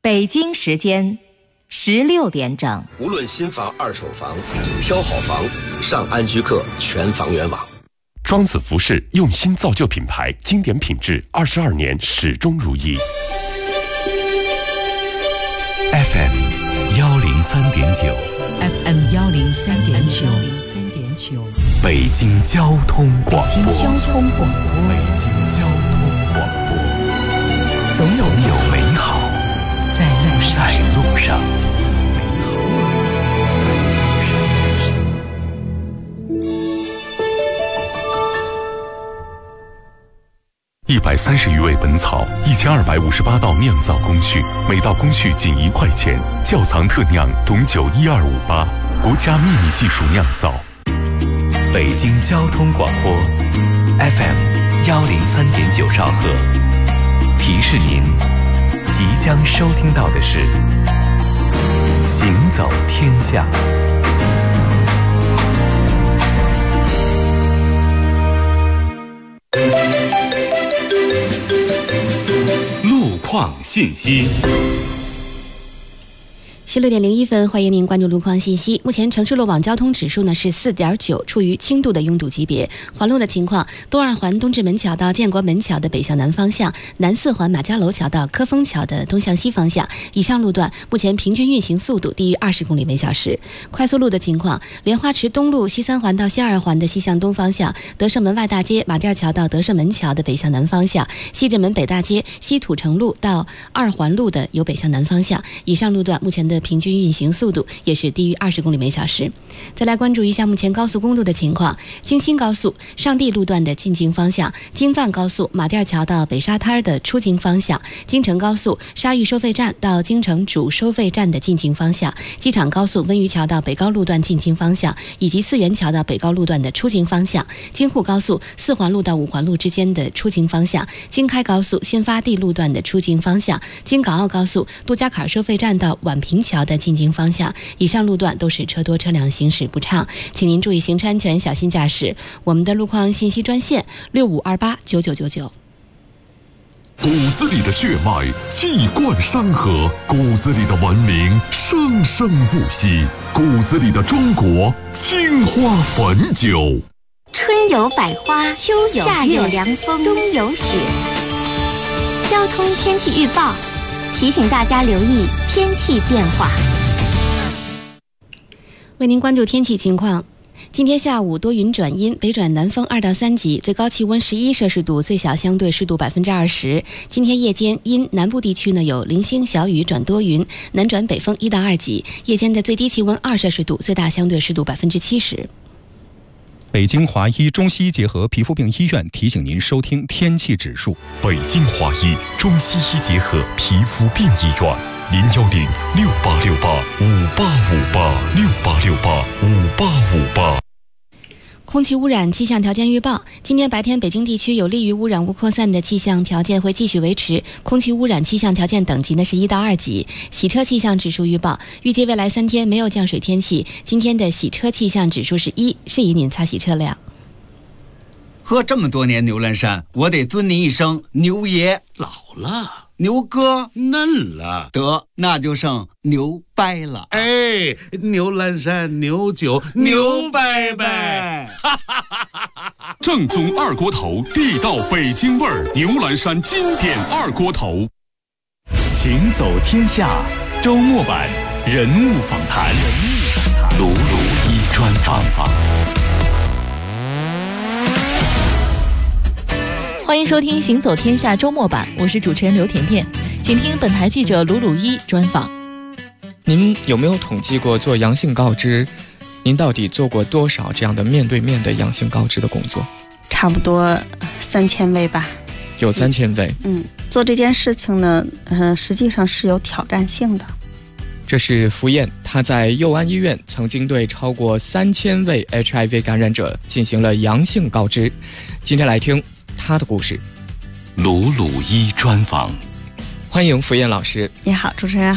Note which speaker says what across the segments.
Speaker 1: 北京时间16点整。
Speaker 2: 无论新房、二手房，挑好房，上安居客全房源网。
Speaker 3: 庄子服饰用心造就品牌，经典品质，22年始终如一。
Speaker 4: FM 103.9
Speaker 5: FM 103.9
Speaker 4: 北京交通广播。
Speaker 5: 北京交通广播，总有美好在路上。
Speaker 3: 130余味本草，1258道酿造工序，每道工序仅1块钱。窖藏特酿董酒12588，国家秘密技术酿造。
Speaker 4: 北京交通广播 FM 103.9兆赫，提示您即将收听到的是行走天下。
Speaker 3: 路况信息。
Speaker 6: 16点01分，欢迎您关注路况信息。目前城市路网交通指数呢是4.9，处于轻度的拥堵级别。环路的情况，东二环东直门桥到建国门桥的北向南方向，南四环马家楼桥到科丰桥的东向西方向，以上路段目前平均运行速度低于20公里每小时。快速路的情况，莲花池东路西三环到西二环的西向东方向，德胜门外大街马甸桥到德胜门桥的北向南方向，西直门北大街西土城路到二环路的由北向南方向，以上路段目前的平均运行速度也是低于20公里每小时。再来关注一下目前高速公路的情况，京新高速上地路段的进京方向，京藏高速马甸桥到北沙滩的出京方向，京承高速沙峪收费站到京承主收费站的进京方向，机场高速温榆桥到北高路段进京方向，以及四元桥到北高路段的出京方向，京沪高速四环路到五环路之间的出京方向，京开高速新发地路段的出京方向，京港澳高速杜家坎收费站到宛平桥的进京方向，以上路段都是车多车辆行驶不畅，请您注意行车安全，小心驾驶。我们的路况信息专线65289999。
Speaker 3: 骨子里的血脉气贯山河，骨子里的文明生生不息，骨子里的中国青花汾酒。
Speaker 7: 春有百花，秋有夏有凉风，冬有雪。交通天气预报提醒大家留意天气变化。
Speaker 6: 为您关注天气情况。今天下午多云转阴，北转南风2到3级，最高气温11摄氏度，最小相对湿度20%。今天夜间阴，南部地区呢有零星小雨转多云，南转北风1到2级，夜间的最低气温2摄氏度，最大相对湿度70%。
Speaker 8: 北京华医中西医结合皮肤病医院提醒您收听天气指数。
Speaker 3: 北京华医中西医结合皮肤病医院，0106868585858，685858。
Speaker 6: 空气污染气象条件预报，今天白天北京地区有利于污染物扩散的气象条件会继续维持，空气污染气象条件等级呢是1到2级。洗车气象指数预报，预计未来3天没有降水天气，今天的洗车气象指数是1，适宜您擦洗车辆。
Speaker 9: 喝这么多年牛栏山，我得尊您一声牛爷。
Speaker 10: 老了，
Speaker 9: 牛哥
Speaker 10: 嫩了，
Speaker 9: 得那就剩牛掰了。
Speaker 10: 哎，牛栏山牛酒牛掰掰，
Speaker 3: 正宗二锅头，地道北京味儿，牛栏山经典二锅头。
Speaker 4: 行走天下周末版人物访谈，鲁鲁一专访。
Speaker 5: 欢迎收听《行走天下》周末版，我是主持人刘甜甜，请听本台记者鲁鲁一专访。
Speaker 11: 您有没有统计过做阳性告知？您到底做过多少这样的面对面的阳性告知的工作？
Speaker 12: 差不多3000位吧。
Speaker 11: 有3000位。
Speaker 12: 做这件事情呢，实际上是有挑战性的。
Speaker 11: 这是福燕，她在佑安医院曾经对超过3000位 HIV 感染者进行了阳性告知。今天来听她的故事。
Speaker 4: 鲁鲁一专访。
Speaker 11: 欢迎福燕老师。
Speaker 12: 你好，主持人好。
Speaker 11: 福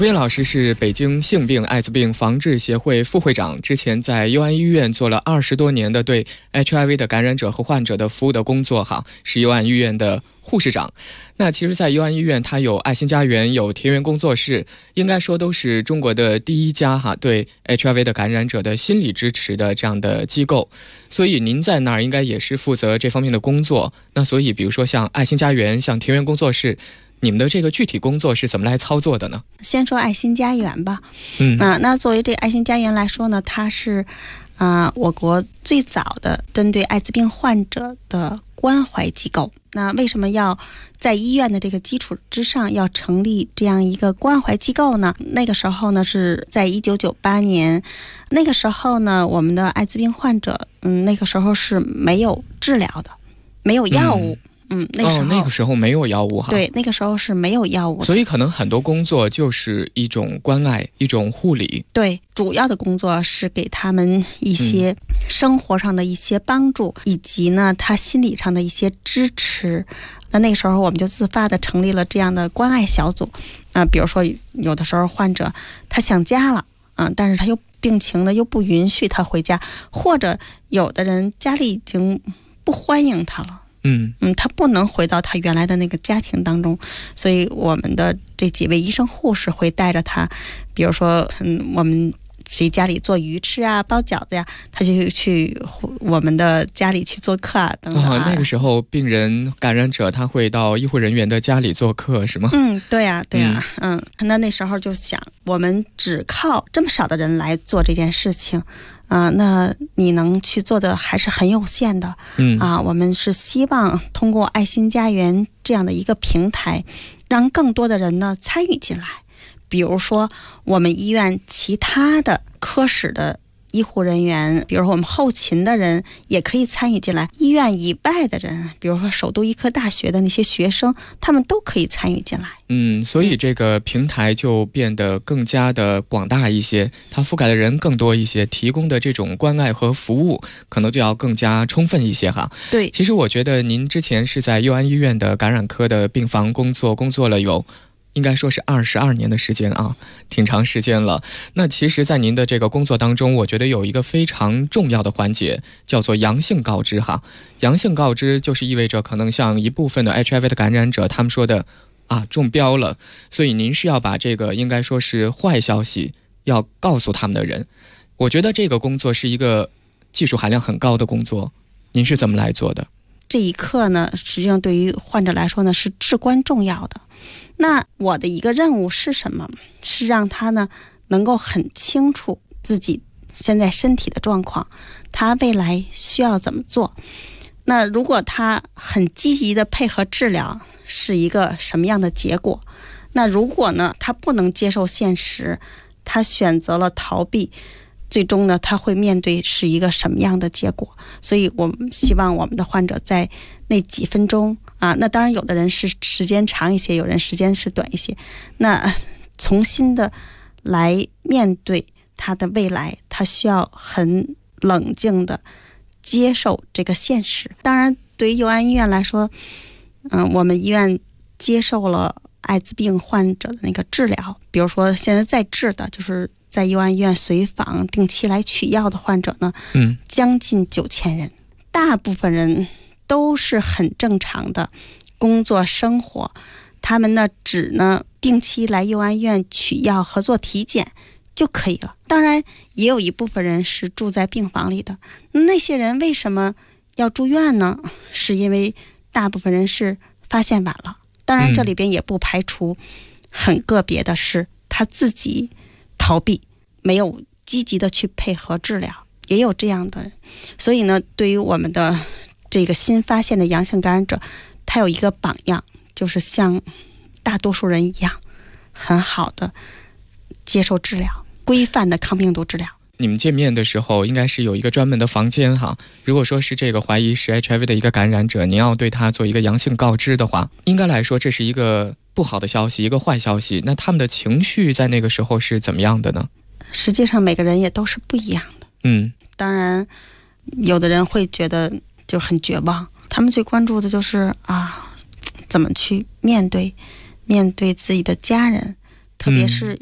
Speaker 11: 福燕老师是北京性病艾滋病防治协会副会长，之前在佑安医院做了20多年的对 HIV 的感染者和患者的服务的工作哈，是佑安医院的护士长。那其实在佑安医院它有爱心家园，有田园工作室，应该说都是中国的第一家哈对 HIV 的感染者的心理支持的这样的机构，所以您在那儿应该也是负责这方面的工作。那所以比如说像爱心家园，像田园工作室，你们的这个具体工作是怎么来操作的呢？
Speaker 12: 先说爱心家园吧。那作为这个爱心家园来说呢，它是我国最早的针对艾滋病患者的关怀机构。那为什么要在医院的这个基础之上要成立这样一个关怀机构呢？那个时候呢是在1998年，那个时候呢我们的艾滋病患者那个时候是没有治疗的，没有药物。那个时候没有药物哈。对，那个时候是没有药物的，
Speaker 11: 所以可能很多工作就是一种关爱，一种护理。
Speaker 12: 对，主要的工作是给他们一些生活上的一些帮助，以及呢他心理上的一些支持。那个时候我们就自发的成立了这样的关爱小组比如说有的时候患者他想家了但是他又病情呢又不允许他回家，或者有的人家里已经不欢迎他了。他不能回到他原来的那个家庭当中，所以我们的这几位医生护士会带着他，比如说我们谁家里做鱼吃啊，包饺子呀，他就去我们的家里去做客等等
Speaker 11: 那个时候病人感染者他会到医护人员的家里做客是吗？
Speaker 12: 对呀。那时候就想，我们只靠这么少的人来做这件事情那你能去做的还是很有限的。我们是希望通过爱心家园这样的一个平台，让更多的人呢参与进来。比如说我们医院其他的科室的医护人员，比如说我们后勤的人也可以参与进来，医院以外的人，比如说首都医科大学的那些学生，他们都可以参与进来。
Speaker 11: 所以这个平台就变得更加的广大一些，它覆盖的人更多一些，提供的这种关爱和服务可能就要更加充分一些哈。
Speaker 12: 对，
Speaker 11: 其实我觉得您之前是在佑安医院的感染科的病房工作了有应该说是22年的时间挺长时间了。那其实在您的这个工作当中，我觉得有一个非常重要的环节叫做阳性告知哈。阳性告知就是意味着可能像一部分的 HIV 的感染者他们说的中标了，所以您是要把这个应该说是坏消息要告诉他们的人。我觉得这个工作是一个技术含量很高的工作，您是怎么来做的？
Speaker 12: 这一刻呢实际上对于患者来说呢是至关重要的。那我的一个任务是什么？是让他呢能够很清楚自己现在身体的状况，他未来需要怎么做。那如果他很积极的配合治疗，是一个什么样的结果？那如果呢他不能接受现实，他选择了逃避，最终呢他会面对是一个什么样的结果？所以我们希望我们的患者在那几分钟那当然有的人是时间长一些，有人时间是短一些，那重新的来面对他的未来，他需要很冷静的接受这个现实。当然对于佑安医院来说我们医院接受了艾滋病患者的那个治疗，比如说现在在治的就是在佑安医院随访定期来取药的患者呢将近9000人，大部分人都是很正常的工作生活，他们呢只呢定期来佑安医院取药和做体检就可以了。当然也有一部分人是住在病房里的，那些人为什么要住院呢？是因为大部分人是发现晚了，当然这里边也不排除很个别的是他自己逃避，没有积极的去配合治疗，也有这样的人。所以呢对于我们的这个新发现的阳性感染者，他有一个榜样，就是像大多数人一样很好的接受治疗，规范的抗病毒治疗。
Speaker 11: 你们见面的时候应该是有一个专门的房间哈。如果说是这个怀疑是 HIV 的一个感染者，您要对他做一个阳性告知的话，应该来说这是一个不好的消息，一个坏消息。那他们的情绪在那个时候是怎么样的呢？
Speaker 12: 实际上每个人也都是不一样的。当然有的人会觉得就很绝望，他们最关注的就是怎么去面对自己的家人，特别是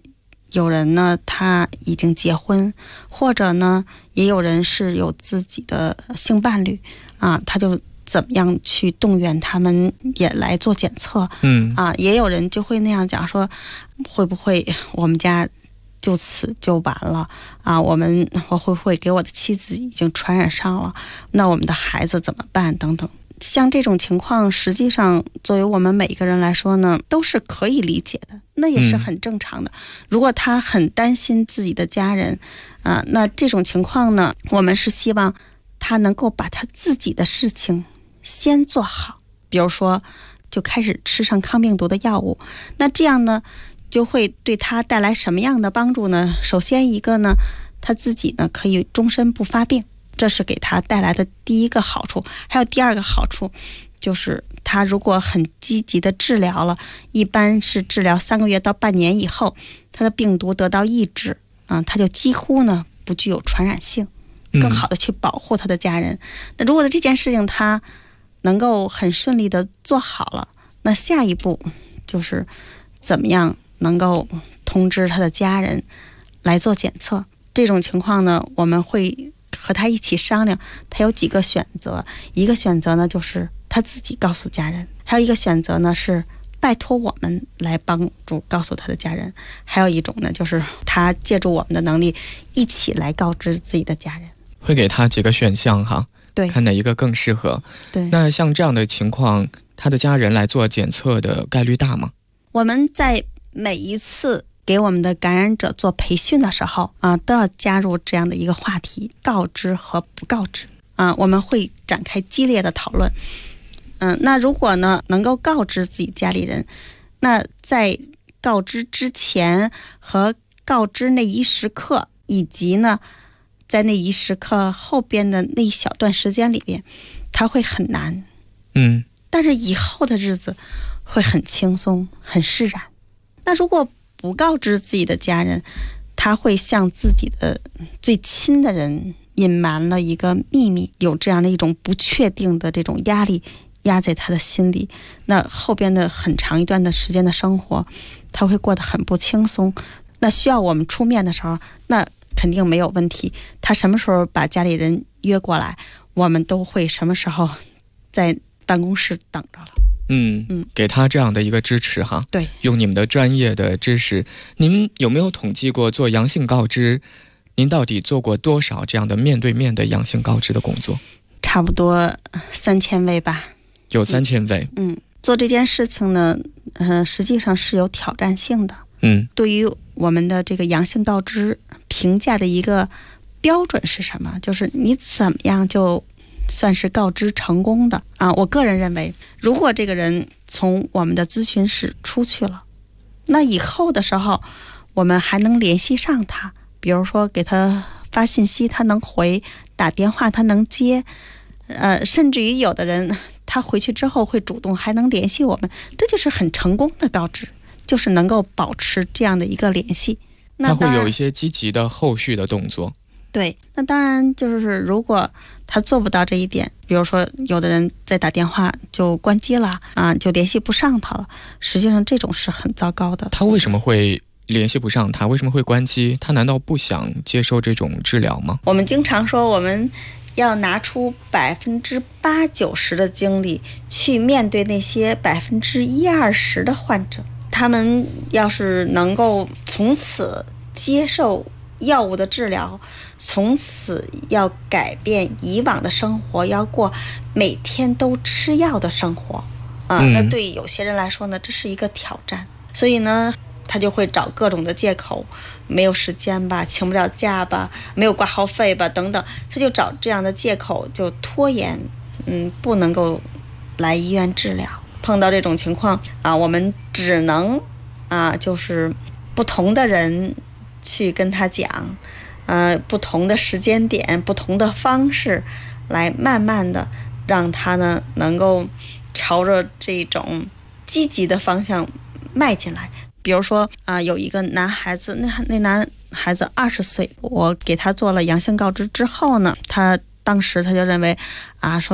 Speaker 12: 有人呢他已经结婚，或者呢也有人是有自己的性伴侣啊，他就怎么样去动员他们也来做检测。也有人就会那样讲说，会不会我们家就此就完了啊？我会不会给我的妻子已经传染上了？那我们的孩子怎么办？等等。像这种情况，实际上作为我们每一个人来说呢，都是可以理解的，那也是很正常的。如果他很担心自己的家人那这种情况呢，我们是希望他能够把他自己的事情先做好，比如说就开始吃上抗病毒的药物。那这样呢就会对他带来什么样的帮助呢？首先一个呢，他自己呢可以终身不发病，这是给他带来的第一个好处。还有第二个好处，就是他如果很积极的治疗了，一般是治疗3个月到半年以后，他的病毒得到抑制他就几乎呢不具有传染性，更好的去保护他的家人。那如果这件事情他能够很顺利的做好了，那下一步就是怎么样能够通知他的家人来做检测。这种情况呢，我们会和他一起商量，他有几个选择。一个选择呢就是他自己告诉家人，还有一个选择呢是拜托我们来帮助告诉他的家人，还有一种呢就是他借助我们的能力一起来告知自己的家人。
Speaker 11: 会给他几个选项哈，
Speaker 12: 对，
Speaker 11: 看哪一个更适合。
Speaker 12: 对，
Speaker 11: 那像这样的情况，他的家人来做检测的概率大吗？
Speaker 12: 我们在每一次给我们的感染者做培训的时候都要加入这样的一个话题，告知和不告知我们会展开激烈的讨论。那如果呢能够告知自己家里人，那在告知之前和告知那一时刻，以及呢在那一时刻后边的那一小段时间里边，它会很难。但是以后的日子会很轻松很释然。那如果不告知自己的家人，他会向自己的最亲的人隐瞒了一个秘密，有这样的一种不确定的这种压力压在他的心里。那后边的很长一段的时间的生活，他会过得很不轻松。那需要我们出面的时候，那肯定没有问题。他什么时候把家里人约过来，我们都会什么时候在办公室等着了。
Speaker 11: 给他这样的一个支持哈。
Speaker 12: 对，
Speaker 11: 用你们的专业的知识。您有没有统计过做阳性告知，您到底做过多少这样的面对面的阳性告知的工作？
Speaker 12: 差不多3000位吧。
Speaker 11: 有3000位。
Speaker 12: 做这件事情呢实际上是有挑战性的。对于我们的这个阳性告知评价的一个标准是什么？就是你怎么样就算是告知成功的我个人认为，如果这个人从我们的咨询室出去了，那以后的时候我们还能联系上他，比如说给他发信息他能回，打电话他能接，甚至于有的人他回去之后会主动还能联系我们，这就是很成功的告知，就是能够保持这样的一个联系。
Speaker 11: 他会有一些积极的后续的动作。
Speaker 12: 对，那当然就是如果他做不到这一点，比如说有的人在打电话就关机了就联系不上他了，实际上这种是很糟糕的。
Speaker 11: 他为什么会联系不上他？为什么会关机？他难道不想接受这种治疗吗？
Speaker 12: 我们经常说我们要拿出80%-90%的精力去面对那些1%-20%的患者，他们要是能够从此接受药物的治疗，从此要改变以往的生活，要过每天都吃药的生活那对于有些人来说呢，这是一个挑战。所以呢他就会找各种的借口，没有时间吧，请不了假吧，没有挂号费吧等等，他就找这样的借口就拖延不能够来医院治疗。碰到这种情况我们只能就是不同的人去跟他讲不同的时间点不同的方式，来慢慢的让他呢能够朝着这种积极的方向迈进来。比如说有一个男孩子，那男孩子20岁，我给他做了阳性告知之后呢，他当时他就认为说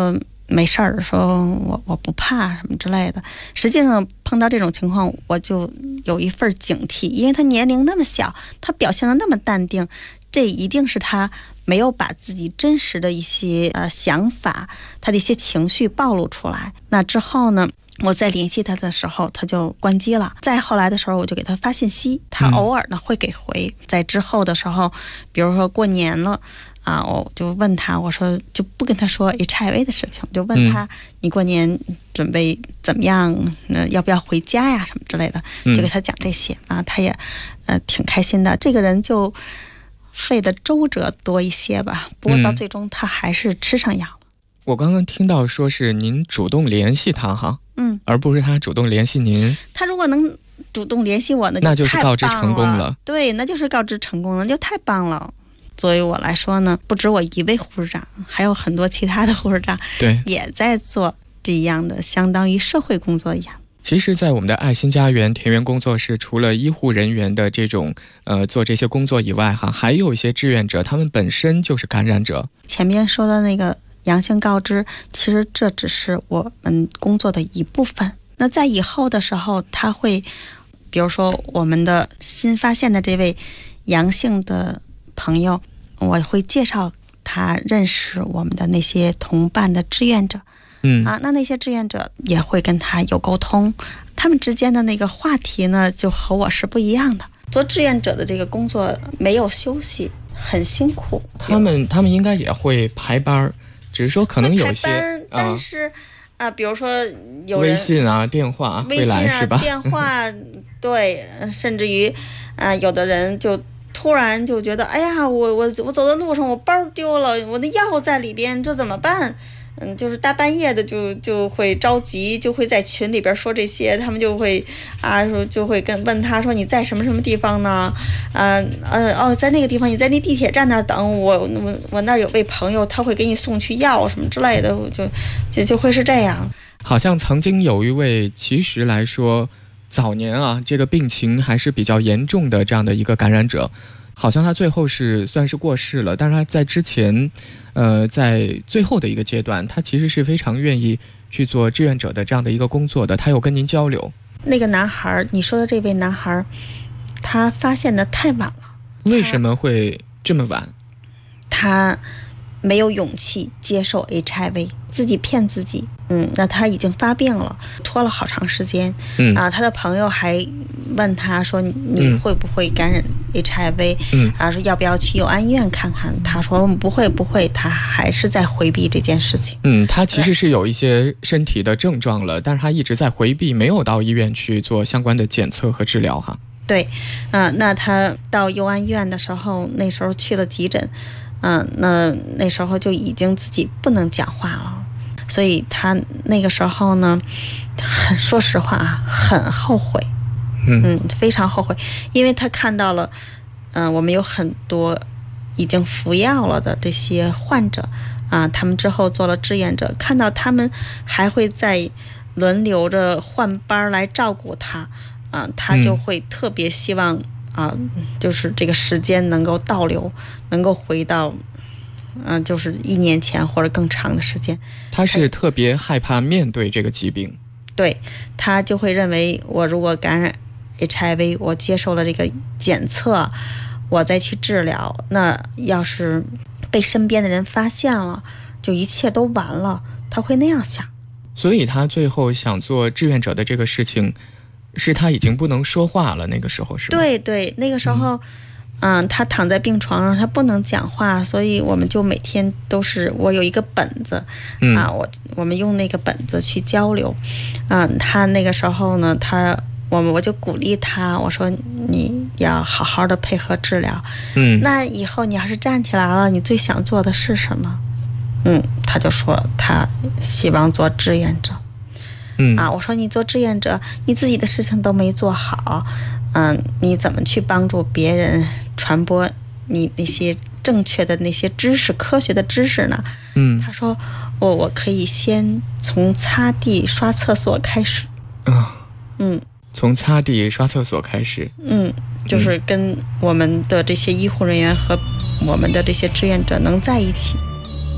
Speaker 12: 没事儿，说我不怕什么之类的。实际上碰到这种情况，我就有一份警惕，因为他年龄那么小，他表现得那么淡定，这一定是他没有把自己真实的一些想法，他的一些情绪暴露出来。那之后呢，我再联系他的时候，他就关机了。再后来的时候，我就给他发信息，他偶尔呢会给回。在之后的时候，比如说过年了啊，我就问他，我说就不跟他说 HIV 的事情，就问他你过年准备怎么样？要不要回家呀？什么之类的，就给他讲这些啊，他也挺开心的。这个人就费的周折多一些吧，不过到最终他还是吃上药了。
Speaker 11: 我刚刚听到说是您主动联系他哈，而不是他主动联系您。
Speaker 12: 他如果能主动联系我，
Speaker 11: 那就是告知成功了。
Speaker 12: 对，那就是告知成功了，就太棒了。作为我来说呢，不止我一位护士长，还有很多其他的护士长，
Speaker 11: 对，
Speaker 12: 也在做这样的相当于社会工作一样。
Speaker 11: 其实在我们的爱心家园田园工作室，除了医护人员的这种做这些工作以外哈，还有一些志愿者，他们本身就是感染者。
Speaker 12: 前面说的那个阳性告知，其实这只是我们工作的一部分。那在以后的时候，他会比如说我们的新发现的这位阳性的朋友，我会介绍他认识我们的那些同伴的志愿者，那些志愿者也会跟他有沟通，他们之间的那个话题呢，就和我是不一样的。做志愿者的这个工作没有休息，很辛苦。
Speaker 11: 他们应该也会排班，只是说可能有些
Speaker 12: 但是比如说有人
Speaker 11: 微信啊、电话会来是吧？
Speaker 12: 电话对，甚至于有的人就突然就觉得，哎呀，我走在路上，我包丢了，我的药在里边，这怎么办？就是大半夜的就会着急，就会在群里边说这些，他们就会说就会问他说你在什么什么地方呢？在那个地方，你在那地铁站那儿等我那儿有位朋友，他会给你送去药什么之类的，就会是这样。
Speaker 11: 好像曾经有一位，其实来说早年这个病情还是比较严重的这样的一个感染者，好像他最后算是过世了，但是他在之前在最后的一个阶段，他其实是非常愿意去做志愿者的这样的一个工作的，他有跟您交流。
Speaker 12: 那个男孩，你说的这位男孩，他发现的太晚了。
Speaker 11: 为什么会这么晚？
Speaker 12: 他没有勇气接受 HIV， 自己骗自己。那他已经发病了，拖了好长时间。他的朋友还问他说你会不会感染 HIV？说要不要去佑安医院看看？他说不会，他还是在回避这件事情。
Speaker 11: 他其实是有一些身体的症状了，但是他一直在回避，没有到医院去做相关的检测和治疗哈。
Speaker 12: 对，那他到佑安医院的时候，那时候去了急诊，那时候就已经自己不能讲话了。所以他那个时候呢，说实话很后悔，非常后悔，因为他看到了，我们有很多已经服药了的这些患者，他们之后做了志愿者，看到他们还会在轮流着换班来照顾他，他就会特别希望就是这个时间能够倒流，能够回到。就是1年前或者更长的时间。
Speaker 11: 他是特别害怕面对这个疾病。
Speaker 12: 对，他就会认为我如果感染 HIV， 我接受了这个检测，我再去治疗，那要是被身边的人发现了，就一切都完了，他会那样想。
Speaker 11: 所以他最后想做志愿者的这个事情，是他已经不能说话了，那个时候是吗？
Speaker 12: 对，那个时候他躺在病床上，他不能讲话，所以我们就每天都是我有一个本子，我们用那个本子去交流。他那个时候呢，我就鼓励他，我说你要好好的配合治疗。那以后你要是站起来了，你最想做的是什么？他就说他希望做志愿者。我说你做志愿者，你自己的事情都没做好。你怎么去帮助别人传播你那些正确的那些知识、科学的知识呢？他说我可以先从擦地、刷厕所开始。
Speaker 11: 从擦地、刷厕所开始。
Speaker 12: 就是跟我们的这些医护人员和我们的这些志愿者能在一起。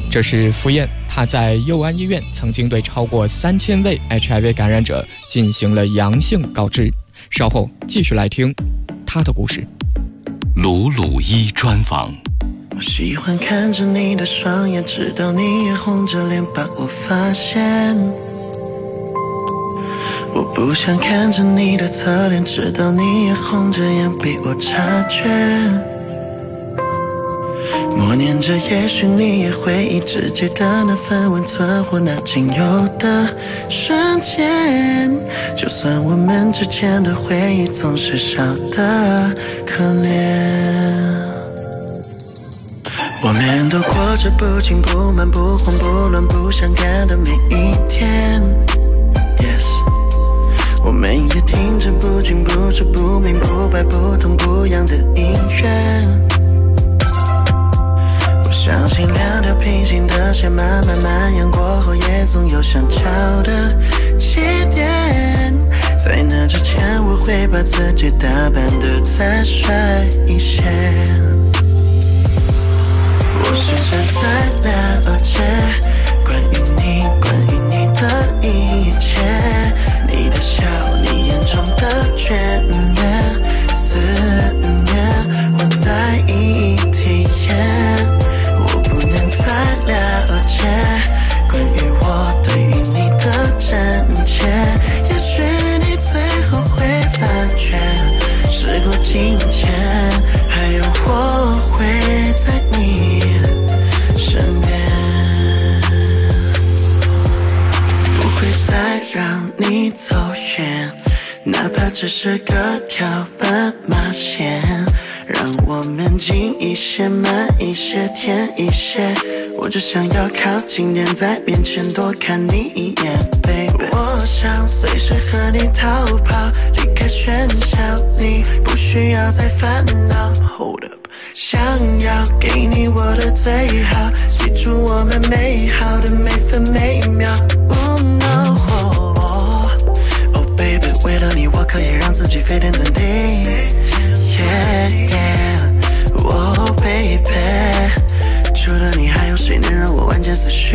Speaker 11: 这是傅燕，她在佑安医院曾经对超过3000位 HIV 感染者进行了阳性告知。稍后继续来听她的故事。
Speaker 4: 鲁鲁一专访。
Speaker 13: 我喜欢看着你的双眼，直到你也红着脸把我发现。我不想看着你的侧脸，直到你也红着眼被我察觉。默念着，也许你也会一直记得那份温存或那仅有的瞬间。就算我们之间的回忆总是少得可怜，我们都过着不紧不慢不慌不乱不相干的每一天。 Yes， 我们也听着不清不楚不明不白不痛不痒的音乐。我相信两条平行的线慢慢蔓延过后，也总有想找的起点。在那之前，我会把自己打扮得再帅一些。 我试着在了解关于你的一切，你的笑，你眼中的眷恋，思念，我在意体验。我不能再了解关于我对于你的真切，也许你最后会发觉，时过境迁，还有我会在你 身边，不会再让你走远，哪怕只是个条斑马线，让我们近一些、慢一些、甜一些。我只想要靠近点，在面前多看你一眼 ，baby。我想随时和你逃跑，离开喧嚣，你不需要再烦恼。Hold up。 想要给你我的最好，记住我们美好的每分每秒。Oh no， oh baby， 为了你我可以让自己飞天遁地。Yeah yeah，oh baby， 除了你还有谁能让我万箭死去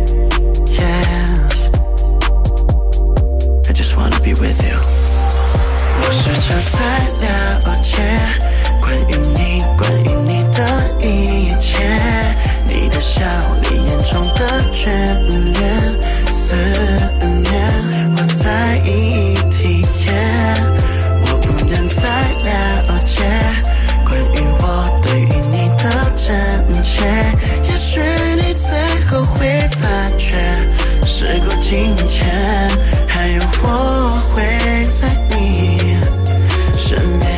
Speaker 13: ？Yes，I just wanna be with you。我试着在了解。 关于你的一切，你的笑，你眼中的眷恋，思念，我在意体验。我不能再了解关于我对于你的真切，也许你最后会发觉，时过境迁，还有我会在你身边。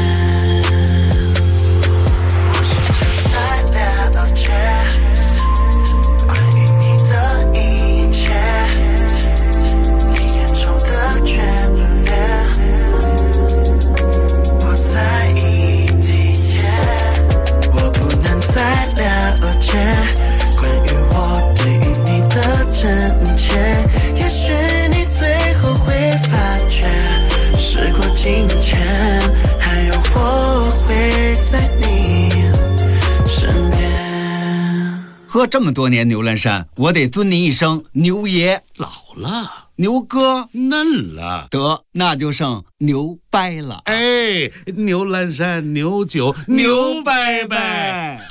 Speaker 13: 关于我对于你的真切，也许你最后会发觉，时过境迁，还有我会在你身边。
Speaker 9: 喝这么多年牛栏山，我得尊您一声牛爷。
Speaker 10: 老了，
Speaker 9: 牛哥
Speaker 10: 嫩了，
Speaker 9: 得那就剩牛掰了。
Speaker 10: 哎，牛栏山牛酒牛掰掰。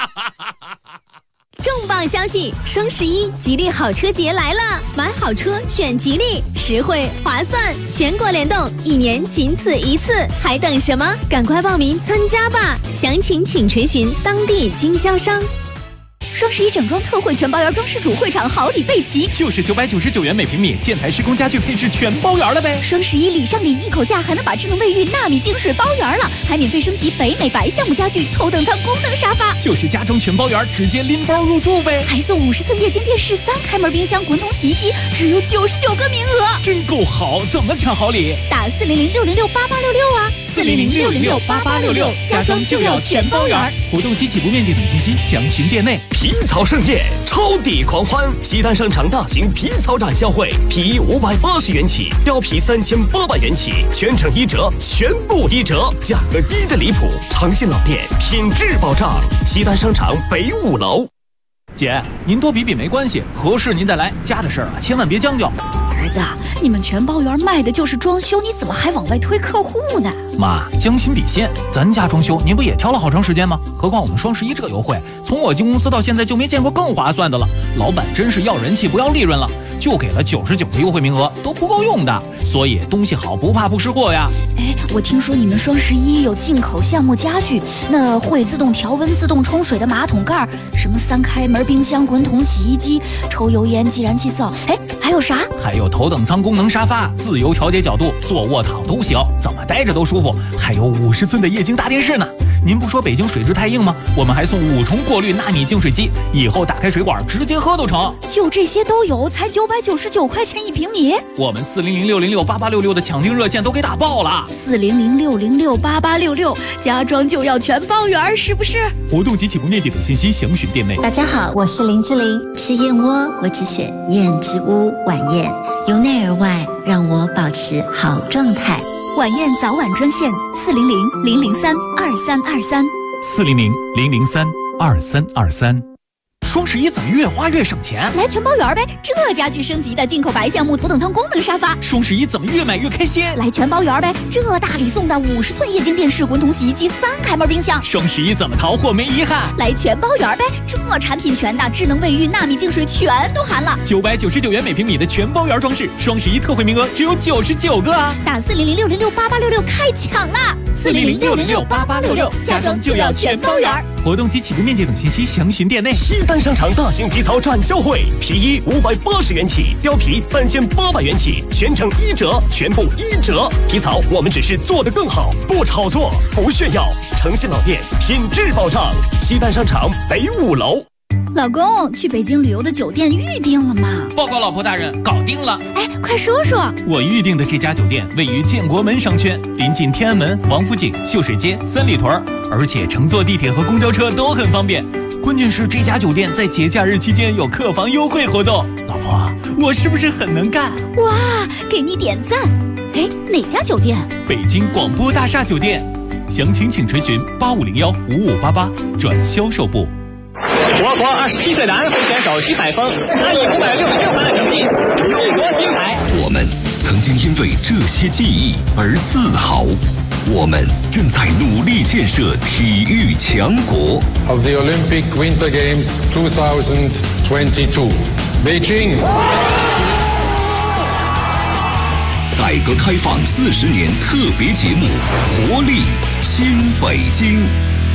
Speaker 7: 重磅消息！双11吉利好车节来了，买好车选吉利，实惠划算，全国联动，1年仅此一次，还等什么？赶快报名参加吧！详情请垂询当地经销商。 双11整装特惠全包圆装饰主会场好礼备齐，
Speaker 14: 就是999元每平米，建材施工家具配饰全包圆了呗。
Speaker 7: 双11礼上礼一口价，还能把智能卫浴纳米净水包圆了，还免费升级北美白橡木家具头等舱功能沙发，
Speaker 14: 就是家装全包圆，直接拎包入住呗。
Speaker 7: 还送50寸液晶电视、3开门冰箱、滚筒洗衣机，只有99个名额，
Speaker 14: 真够好！怎么抢好礼？
Speaker 7: 打400-606-8866啊，400-606-8866，家装就要全包圆。
Speaker 14: 活动及起步面积等信息详询店内。
Speaker 2: 皮草盛宴，超抵狂欢！西单商场大型皮草展销会，皮衣580元起，貂皮3800元起，全程1折，全部1折，价格低的离谱！诚信老店，品质保障。西单商场北5楼。
Speaker 14: 姐，您多比比没关系，合适您再来，家的事儿啊，千万别将就。
Speaker 15: 儿子，你们全包园卖的就是装修，你怎么还往外推客户呢？
Speaker 14: 妈，将心比心，咱家装修您不也挑了好长时间吗？何况我们双11这优惠，从我进公司到现在就没见过更划算的了。老板真是要人气不要利润了，就给了99个优惠名额，都不够用的。所以东西好不怕不识货呀。
Speaker 15: 哎，我听说你们双11有进口橡木家具，那会自动调温、自动冲水的马桶盖，什么3开门冰箱、滚筒洗衣机、抽油烟计燃气灶，哎，还有啥？
Speaker 14: 还有头等舱功能沙发，自由调节角度，坐卧躺都行，怎么待着都舒服。还有50寸的液晶大电视呢。您不说北京水质太硬吗？我们还送5重过滤纳米净水机，以后打开水管直接喝都成。
Speaker 15: 就这些都有，才999块钱1平米。
Speaker 14: 我们400-606-8866的抢订热线都给打爆了。
Speaker 15: 400-606-8866，家装就要全包圆，是不是？
Speaker 14: 活动及起步面积等信息详询店内。
Speaker 16: 大家好，我是林志玲。吃燕窝，我只选燕之屋晚宴，由内而外让我保持好状态。
Speaker 15: 晚宴早晚专线400-003-2323。
Speaker 14: 400-003-2323。双11怎么越花越省钱？
Speaker 15: 来全包圆呗！这家具升级的进口白橡木头等舱功能沙发。
Speaker 14: 双11怎么越买越开心？
Speaker 15: 来全包圆呗！这大礼送的50寸液晶电视、滚筒洗衣机、3开门冰箱。
Speaker 14: 双11怎么淘货没遗憾？
Speaker 15: 来全包圆呗！这产品全的，智能卫浴、纳米净水全都含了。
Speaker 14: 999元每平米的全包圆装饰，双11特惠名额只有99个啊！
Speaker 15: 打400-606-8866开抢啦！400-606-8866，家装就要全包圆。
Speaker 14: 活动及起步面积等信息详询店内。
Speaker 2: 西单商场大型皮草展销会，皮衣580元起，貂皮3800元起，全程1折，全部1折。皮草我们只是做得更好，不炒作，不炫耀，诚信老店，品质保障。西单商场北5楼。
Speaker 15: 老公，去北京旅游的酒店预定了吗？
Speaker 14: 报告老婆大人，搞定了。
Speaker 15: 哎，快说说。
Speaker 14: 我预定的这家酒店位于建国门商圈，临近天安门、王府井、秀水街、三里屯，而且乘坐地铁和公交车都很方便。关键是这家酒店在节假日期间有客房优惠活动。老婆，我是不是很能干？
Speaker 15: 哇，给你点赞。哎，哪家酒店？
Speaker 14: 北京广播大厦酒店。详情请垂询8501-5588转销售部。
Speaker 17: 我国27岁男会选手徐海峰，他以566分的成绩勇夺金牌。
Speaker 3: 我们曾经因为这些记忆而自豪，我们正在努力建设体育强国。
Speaker 18: Of the Olympic Winter Games 2022, Beijing。
Speaker 3: 改革开放40年特别节目，活力新北京。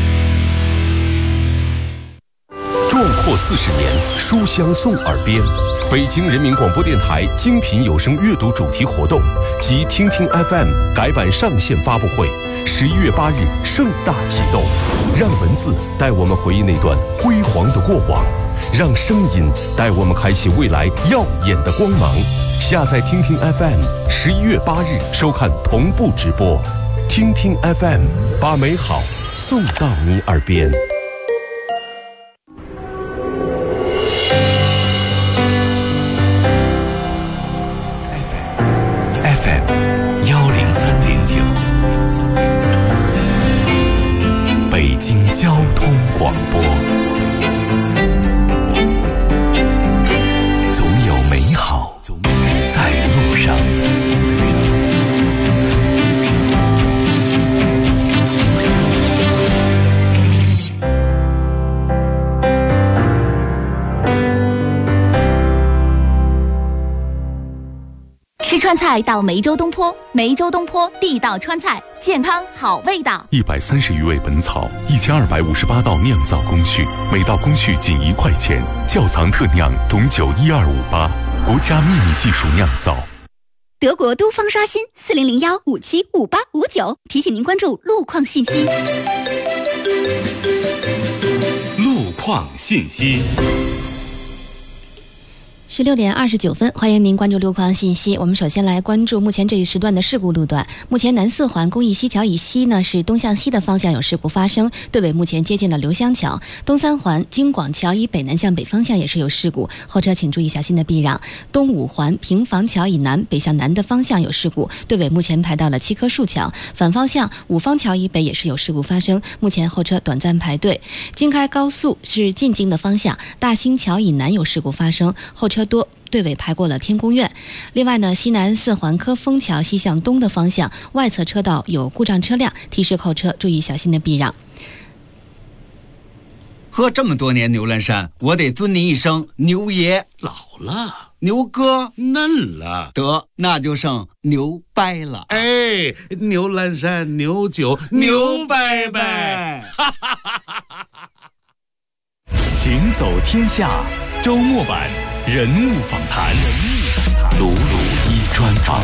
Speaker 19: 壮阔40年，书香送耳边。北京人民广播电台精品有声阅读主题活动及听听 FM 改版上线发布会，11月8日盛大启动。让文字带我们回忆那段辉煌的过往，让声音带我们开启未来耀眼的光芒。下载听听 FM，11月8日收看同步直播。听听 FM， 把美好送到你耳边。
Speaker 4: 北京交通广播，总有美好在路上。
Speaker 1: 吃川菜到梅州东坡，梅州东坡地道川菜，健康好味道。
Speaker 3: 130余味本草，1258道酿造工序，每道工序仅1块钱。窖藏特酿董酒12588，国家秘密技术酿造。
Speaker 15: 德国都方刷新40015755859，提醒您关注路况信息。
Speaker 4: 路况信息。
Speaker 6: 16点29分，欢迎您关注路况信息。我们首先来关注目前这一时段的事故路段。目前南四环公益西桥以西呢是东向西的方向有事故发生，队尾目前接近了刘香桥。东三环京广桥以北南向北方向也是有事故，后车请注意小心的避让。东五环平房桥以南北向南的方向有事故，队尾目前排到了七棵树桥。反方向五方桥以北也是有事故发生，目前后车短暂排队。京开高速是进京的方向，大兴桥以南有事故发生，后车多，队尾排过了天宫苑。另外呢，西南四环科丰桥西向东的方向外侧车道有故障车辆，提示后车注意小心的避让。
Speaker 9: 喝这么多年牛栏山，我得尊您一声牛爷。
Speaker 10: 老了，
Speaker 9: 牛哥
Speaker 10: 嫩了，
Speaker 9: 得那就剩牛掰了。
Speaker 10: 哎，牛栏山牛酒牛掰掰。
Speaker 4: 行走天下周末版人物访谈，鲁鲁一专访。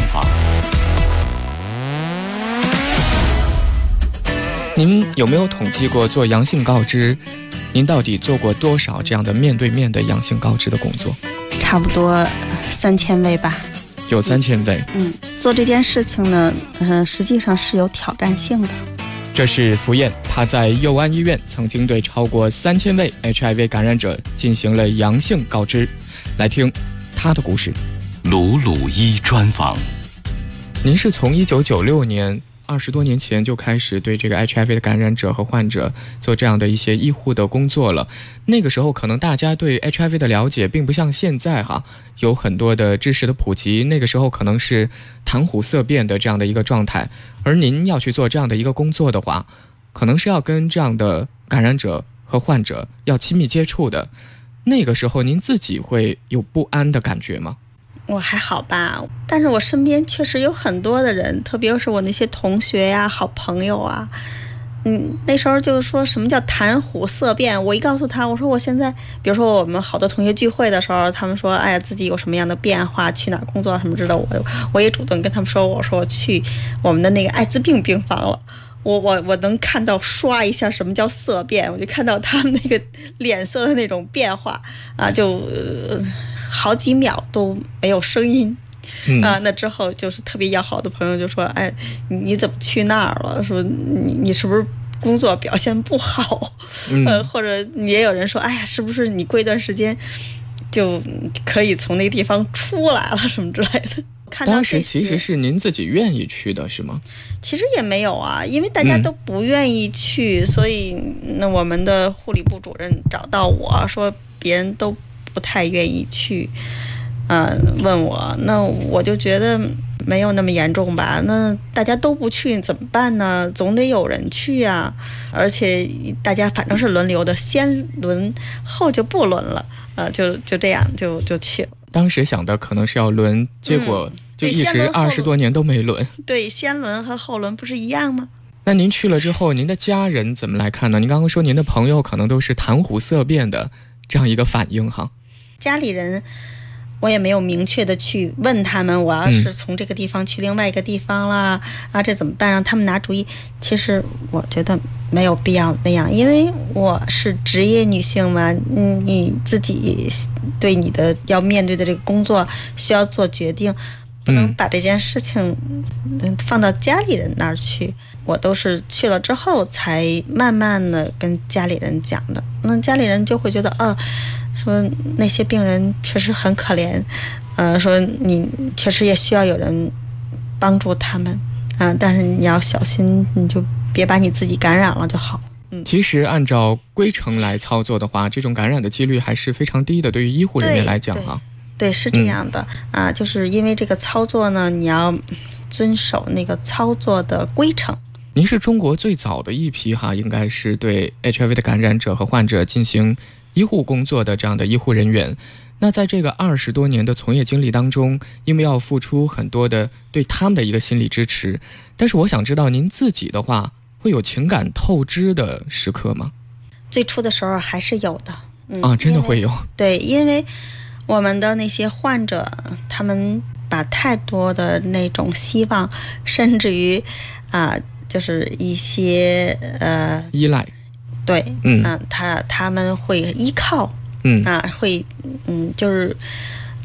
Speaker 11: 您有没有统计过做阳性告知？您到底做过多少这样的面对面的阳性告知的工作？
Speaker 12: 差不多3000位吧。
Speaker 11: 有3000位。
Speaker 12: 做这件事情呢，实际上是有挑战性的。
Speaker 11: 这是福燕，她在佑安医院曾经对超过3000位 HIV 感染者进行了阳性告知。来听她的故事。
Speaker 4: 鲁鲁一专访。
Speaker 11: 您是从1996年20多年前就开始对这个 HIV 的感染者和患者做这样的一些医护的工作了。那个时候可能大家对 HIV 的了解并不像现在有很多的知识的普及，那个时候可能是谈虎色变的这样的一个状态。而您要去做这样的一个工作的话，可能是要跟这样的感染者和患者要亲密接触的。那个时候您自己会有不安的感觉吗？
Speaker 12: 我还好吧，但是我身边确实有很多的人，特别是我那些同学呀、好朋友啊，那时候就是说什么叫谈虎色变。我一告诉他，我说我现在，比如说我们好多同学聚会的时候，他们说，哎呀，自己有什么样的变化，去哪儿工作什么之类的，我也主动跟他们说，我说我去我们的那个艾滋病病房了。我能看到刷一下什么叫色变，我就看到他们那个脸色的那种变化啊，就好几秒都没有声音。那之后就是特别要好的朋友就说，哎，你怎么去那儿了？说你是不是工作表现不好？或者也有人说，哎呀，是不是你过一段时间就可以从那个地方出来了什么之类的。
Speaker 11: 当时其实是您自己愿意去的是吗？
Speaker 12: 其实也没有啊，因为大家都不愿意去，所以那我们的护理部主任找到我说别人都不太愿意去，问我，那我就觉得没有那么严重吧，那大家都不去怎么办呢？总得有人去啊，而且大家反正是轮流的，先轮后就不轮了，就这样就去了。
Speaker 11: 当时想的可能是要轮，结果就一直20多年都没轮。
Speaker 12: 对，先轮和后轮不是一样吗？
Speaker 11: 那您去了之后，您的家人怎么来看呢？您刚刚说您的朋友可能都是谈虎色变的这样一个反应哈。
Speaker 12: 家里人我也没有明确的去问他们，我要是从这个地方去另外一个地方啦，这怎么办？让他们拿主意。其实我觉得没有必要那样，因为我是职业女性嘛，你自己对你的要面对的这个工作需要做决定，不能把这件事情放到家里人那儿去。我都是去了之后才慢慢的跟家里人讲的，那家里人就会觉得说那些病人确实很可怜，说你确实也需要有人帮助他们，但是你要小心，你就别把你自己感染了就好。
Speaker 11: 其实按照规程来操作的话，这种感染的几率还是非常低的，对于医护人员来讲
Speaker 12: 对，是这样的，就是因为这个操作呢，你要遵守那个操作的规程。
Speaker 11: 您是中国最早的一批应该是对 HIV 的感染者和患者进行医护工作的这样的医护人员。那在这个20多年的从业经历当中，因为要付出很多的对他们的一个心理支持，但是我想知道您自己的话，会有情感透支的时刻吗？
Speaker 12: 最初的时候还是有的。
Speaker 11: 真的会有。
Speaker 12: 对，因为我们的那些患者，他们把太多的那种希望，甚至于就是一些
Speaker 11: 依赖。
Speaker 12: 对，他们会依靠，会就是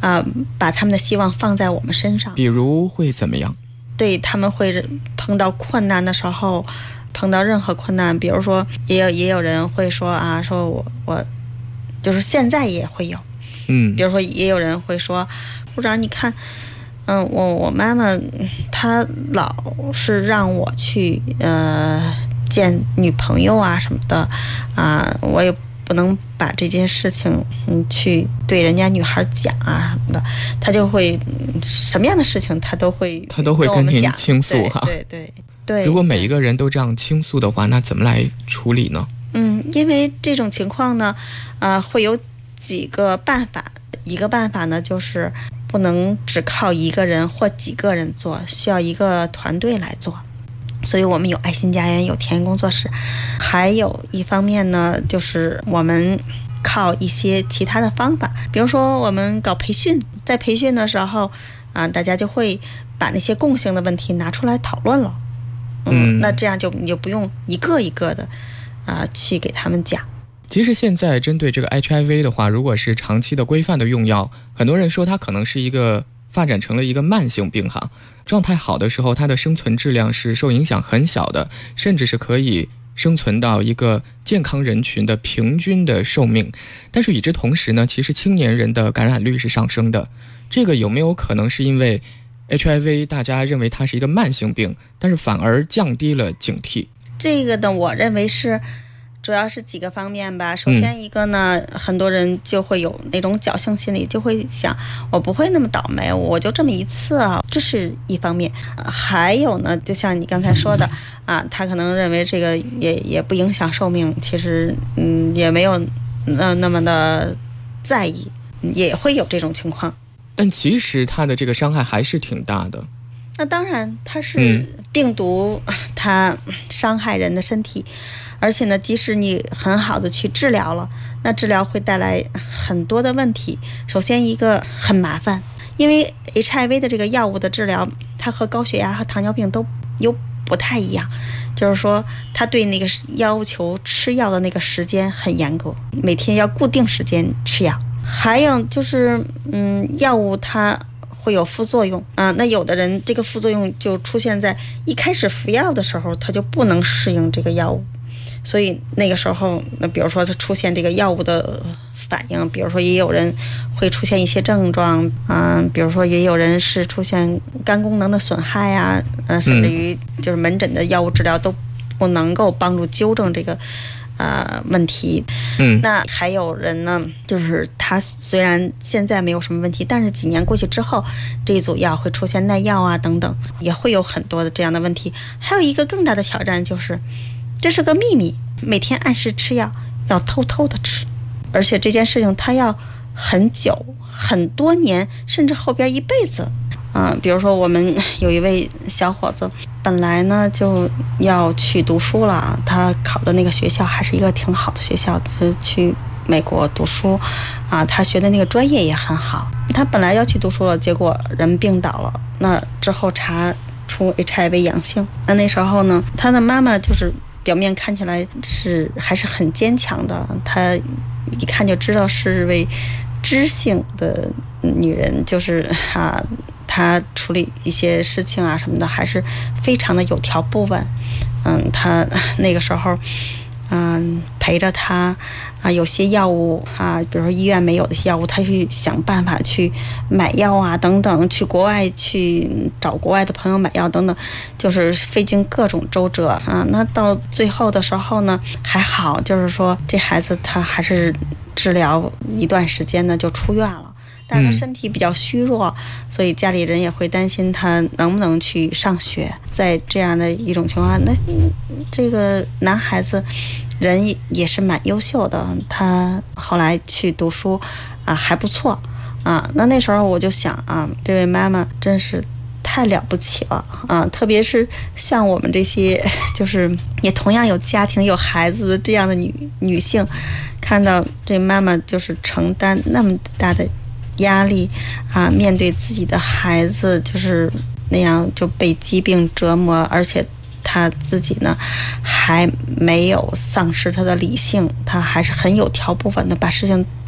Speaker 12: 把他们的希望放在我们身上。
Speaker 11: 比如会怎么样？
Speaker 12: 对，他们会碰到困难的时候，碰到任何困难，比如说也有人会说啊，说我就是现在也会有，比如说也有人会说，部长你看，我妈妈她老是让我去见女朋友啊什么的啊，我也不能把这件事情去对人家女孩讲啊什么的，他就会什么样的事情他都会
Speaker 11: 跟您倾诉哈。
Speaker 12: 对。
Speaker 11: 如果每一个人都这样倾诉的话，那怎么来处理呢？
Speaker 12: 因为这种情况呢，会有几个办法。一个办法呢，就是不能只靠一个人或几个人做，需要一个团队来做。所以我们有爱心家园，有田园工作室，还有一方面呢，就是我们靠一些其他的方法，比如说我们搞培训，在培训的时候大家就会把那些共性的问题拿出来讨论了。那这样你就不用一个一个的去给他们讲。
Speaker 11: 其实现在针对这个 HIV 的话，如果是长期的规范的用药，很多人说它可能是发展成了一个慢性病哈。状态好的时候，它的生存质量是受影响很小的，甚至是可以生存到一个健康人群的平均的寿命。但是与之同时呢，其实青年人的感染率是上升的。这个有没有可能是因为 HIV 大家认为它是一个慢性病，但是反而降低了警惕？
Speaker 12: 这个呢，我认为是主要是几个方面吧。首先一个呢，很多人就会有那种侥幸心理，就会想我不会那么倒霉，我就这么一次啊，这是一方面。还有呢，就像你刚才说的他可能认为这个也不影响寿命，其实也没有那么的在意，也会有这种情况。
Speaker 11: 但其实它的这个伤害还是挺大的。
Speaker 12: 那当然，它是病毒，它伤害人的身体。而且呢，即使你很好的去治疗了，那治疗会带来很多的问题。首先一个很麻烦，因为 HIV 的这个药物的治疗，它和高血压和糖尿病都又不太一样，就是说它对那个要求吃药的那个时间很严格，每天要固定时间吃药。还有就是药物它会有副作用那有的人这个副作用就出现在一开始服药的时候，他就不能适应这个药物。所以那个时候，那比如说他出现这个药物的反应，比如说也有人会出现一些症状，比如说也有人是出现肝功能的损害啊，甚至于就是门诊的药物治疗都不能够帮助纠正这个问题。那还有人呢，就是他虽然现在没有什么问题，但是几年过去之后，这一组药会出现耐药啊等等，也会有很多的这样的问题。还有一个更大的挑战就是。这是个秘密，每天按时吃药，要偷偷的吃，而且这件事情它要很久、很多年，甚至后边一辈子。比如说我们有一位小伙子，本来呢就要去读书了，他考的那个学校还是一个挺好的学校，就去美国读书他学的那个专业也很好。他本来要去读书了，结果人病倒了，那之后查出 HIV 阳性。那时候呢，他的妈妈就是表面看起来还是很坚强的，她一看就知道是位知性的女人，就是她处理一些事情啊什么的还是非常的有条不紊。她那个时候陪着她有些药物比如说医院没有的些药物，她去想办法去买药啊等等，去国外去找国外的朋友买药等等，就是费尽各种周折那到最后的时候呢，还好，就是说这孩子他还是治疗一段时间呢就出院了。但是他身体比较虚弱，所以家里人也会担心他能不能去上学。在这样的一种情况，那这个男孩子人也是蛮优秀的，他后来去读书还不错那时候我就想这位妈妈真是太了不起了特别是像我们这些就是也同样有家庭有孩子的这样的女性，看到这妈妈就是承担那么大的压力面对自己的孩子就是那样就被疾病折磨，而且他自己呢还没有丧失他的理性，他还是很有条不紊的把事情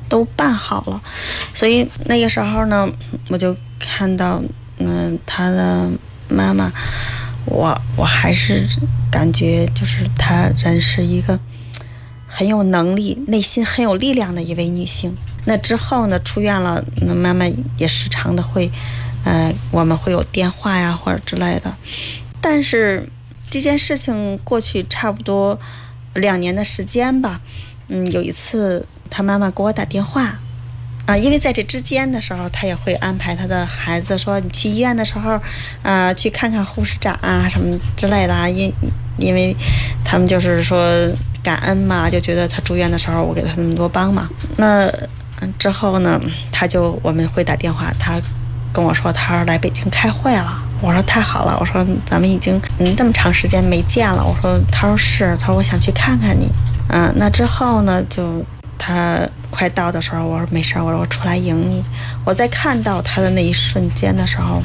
Speaker 12: 都办好了。所以那个时候呢，我就看到他的妈妈，我还是感觉就是她人是一个很有能力、内心很有力量的一位女性。那之后呢，出院了，那妈妈也时常的会我们会有电话呀或者之类的。但是这件事情过去差不多2年的时间吧，有一次他妈妈给我打电话因为在这之间的时候，他也会安排他的孩子说，你去医院的时候去看看护士长啊什么之类的因为他们就是说感恩嘛，就觉得他住院的时候我给他那么多帮忙。那之后呢，我们会打电话，他跟我说他来北京开会了。我说太好了，我说咱们已经那么长时间没见了。我说，他说是，他说我想去看看你。那之后呢，就他快到的时候，我说没事，我说我出来迎你。我在看到他的那一瞬间的时候，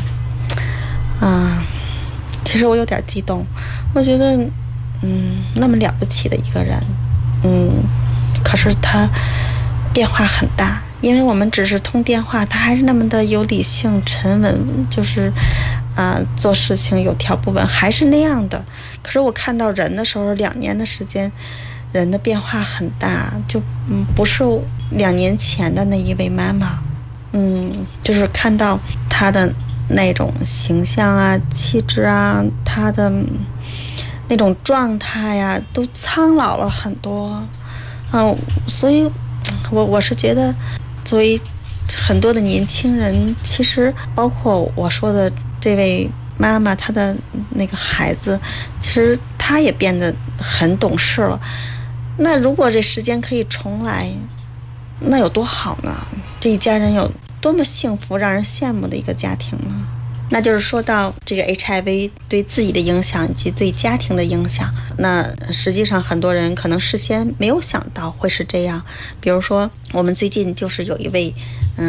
Speaker 12: 其实我有点激动。我觉得那么了不起的一个人，可是他变化很大，因为我们只是通电话，他还是那么的有理性沉稳，就是做事情有条不紊，还是那样的。可是我看到人的时候，2年的时间人的变化很大，就不是2年前的那一位妈妈。就是看到她的那种形象啊、气质啊，她的那种状态呀，都苍老了很多。所以我是觉得，作为很多的年轻人，其实包括我说的这位妈妈，她的那个孩子，其实她也变得很懂事了。那如果这时间可以重来，那有多好呢？这一家人有多么幸福，让人羡慕的一个家庭呢？那就是说到这个 HIV 对自己的影响以及对家庭的影响，那实际上很多人可能事先没有想到会是这样。比如说我们最近就是有一位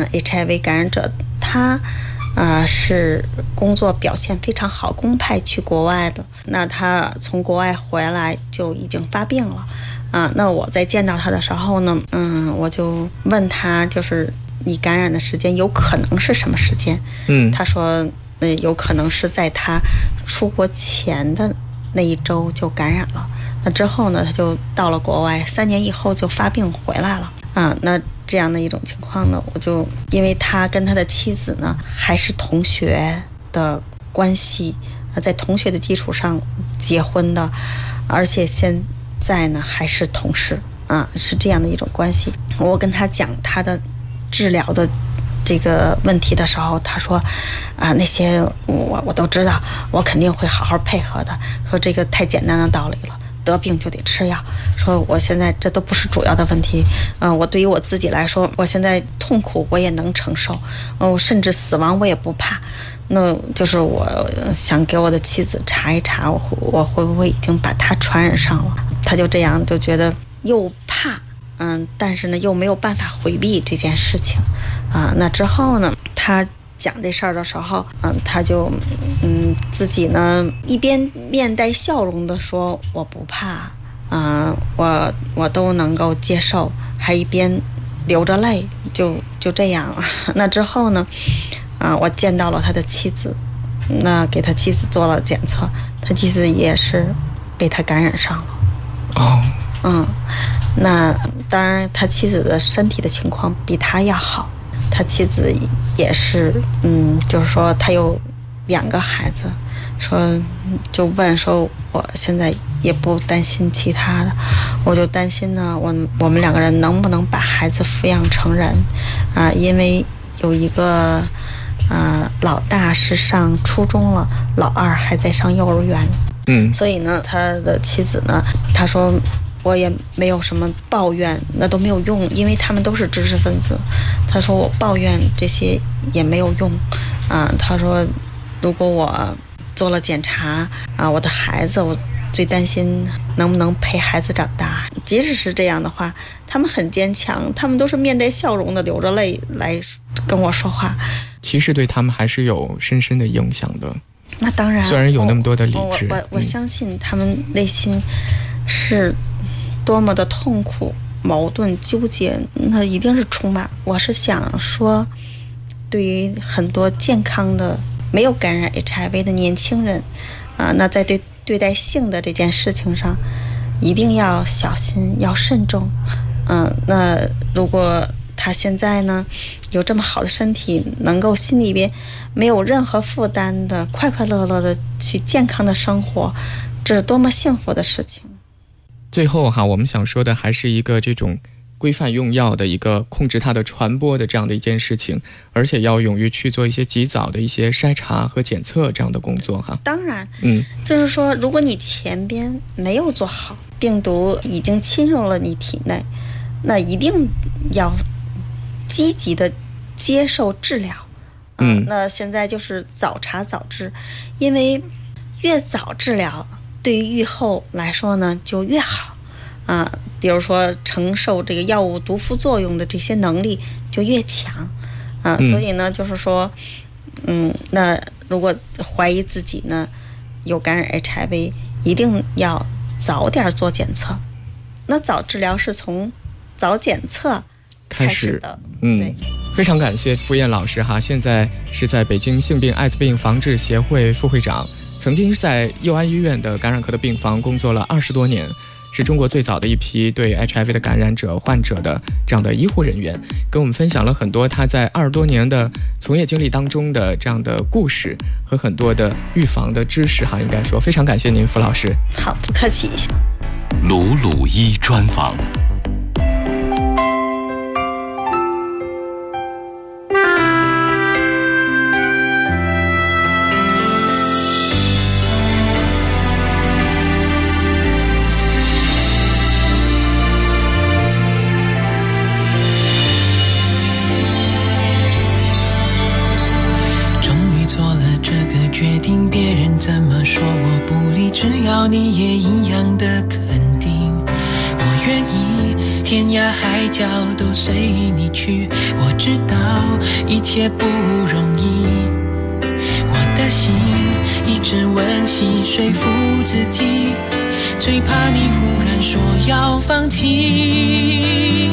Speaker 12: HIV 感染者，他是工作表现非常好，公派去国外的。那他从国外回来就已经发病了那我在见到他的时候呢，我就问他，就是你感染的时间有可能是什么时间？他说有可能是在他出国前的那一周就感染了。那之后呢，他就到了国外，3年以后就发病回来了那这样的一种情况呢，我就因为他跟他的妻子呢还是同学的关系，在同学的基础上结婚的，而且现在呢还是同事是这样的一种关系。我跟他讲他的治疗的这个问题的时候，他说那些我都知道，我肯定会好好配合的。说这个太简单的道理了，得病就得吃药。说我现在这都不是主要的问题，我对于我自己来说，我现在痛苦我也能承受，甚至死亡我也不怕。那就是我想给我的妻子查一查，我会不会已经把他传染上了。他就这样就觉得又怕但是呢又没有办法回避这件事情那之后呢，他讲这事儿的时候他就自己呢一边面带笑容的说我不怕我都能够接受，还一边流着泪，就这样那之后呢我见到了他的妻子，那给他妻子做了检测，他妻子也是被他感染上了那当然他妻子的身体的情况比他要好，他妻子也是就是说他有2个孩子，说就问说我现在也不担心其他的，我就担心呢我们2个人能不能把孩子抚养成人因为有一个老大是上初中了，老2还在上幼儿园所以呢他的妻子呢，他说我也没有什么抱怨，那都没有用，因为他们都是知识分子。他说我抱怨这些也没有用他说如果我做了检查我的孩子，我最担心能不能陪孩子长大。即使是这样的话，他们很坚强，他们都是面带笑容的，流着泪来跟我说话。
Speaker 11: 其实对他们还是有深深的影响的。
Speaker 12: 那当然，
Speaker 11: 虽然有那么多的理智，
Speaker 12: 我相信他们内心是多么的痛苦矛盾纠结，那一定是充满。我是想说，对于很多健康的没有感染 HIV 的年轻人啊，那在对待性的这件事情上，一定要小心，要慎重。那如果他现在呢有这么好的身体，能够心里边没有任何负担的快快乐乐的去健康的生活，这是多么幸福的事情。
Speaker 11: 最后哈，我们想说的还是一个这种规范用药的一个控制它的传播的这样的一件事情，而且要勇于去做一些及早的一些筛查和检测这样的工作哈。
Speaker 12: 当然，就是说如果你前边没有做好，病毒已经侵入了你体内，那一定要积极的接受治疗。那现在就是早查早治，因为越早治疗对于预后来说呢就越好比如说承受这个药物毒副作用的这些能力就越强所以呢就是说那如果怀疑自己呢有感染 HIV， 一定要早点做检测。那早治疗是从早检测开始的。对，
Speaker 11: 非常感谢傅燕老师哈，现在是在北京性病艾滋病防治协会副会长，曾经在佑安医院的感染科的病房工作了20多年，是中国最早的一批对 HIV 的感染者患者的这样的医护人员，跟我们分享了很多他在20多年的从业经历当中的这样的故事和很多的预防的知识哈，应该说非常感谢您傅老师。
Speaker 12: 好，不客气。
Speaker 4: 鲁鲁医专访。
Speaker 20: 怎么说我不理，只要你也一样的肯定。我愿意天涯海角都随你去，我知道一切不容易。我的心一直温习说服自己，最怕你忽然说要放弃。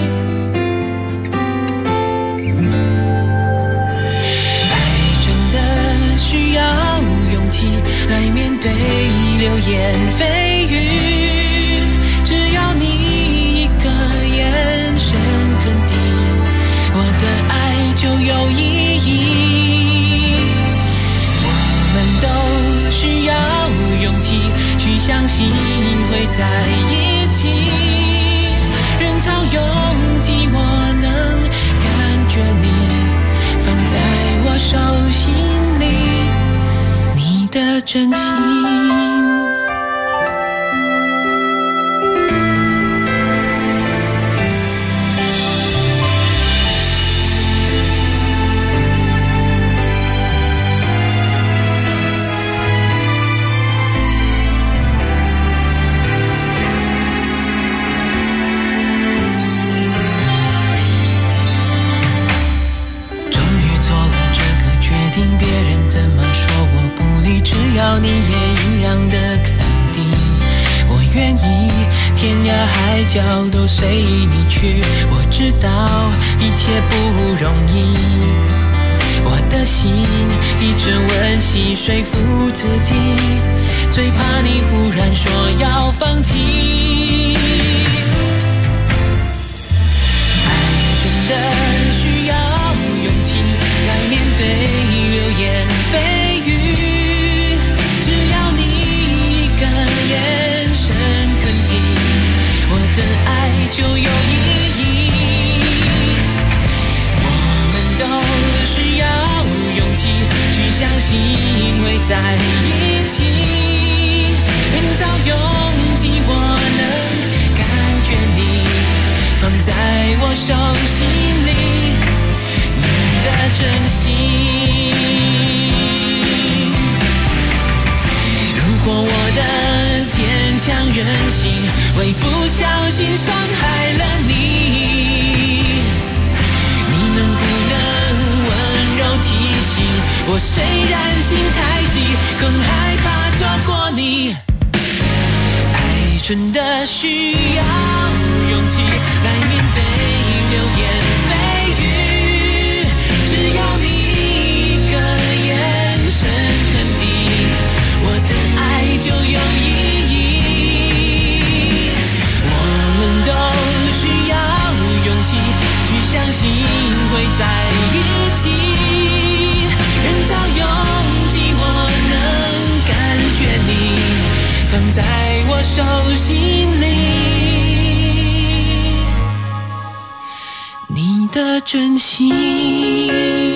Speaker 20: 来面对流言蜚语，只要你一个眼神肯定，我的爱就有意义。我们都需要勇气去相信会在一起，人潮拥挤我能感觉你放在我手心里的真心。终于做了这个决定，别人怎么说我不理，只要你也一样的肯定。我愿意天涯海角都随你去，我知道一切不容易。我的心一直温习说服自己，最怕你忽然说要放弃。爱真的需要勇气来面对流言蜚语，只要你一个眼神肯定，我的爱就有意义。我们都需要勇气去相信会在一起，人潮拥挤我能感觉你放在我手心里，你的真心。如果我的坚强任性会不小心伤害了你，你能不能温柔提醒我，虽然心太急，更害怕错过你。爱真的需要勇勇气来面对流言蜚语。只要你一个眼神肯定，我的爱就有意义。我们都需要勇气去相信会在一起，人潮拥挤，我能感觉你放在我手心里，你的真心。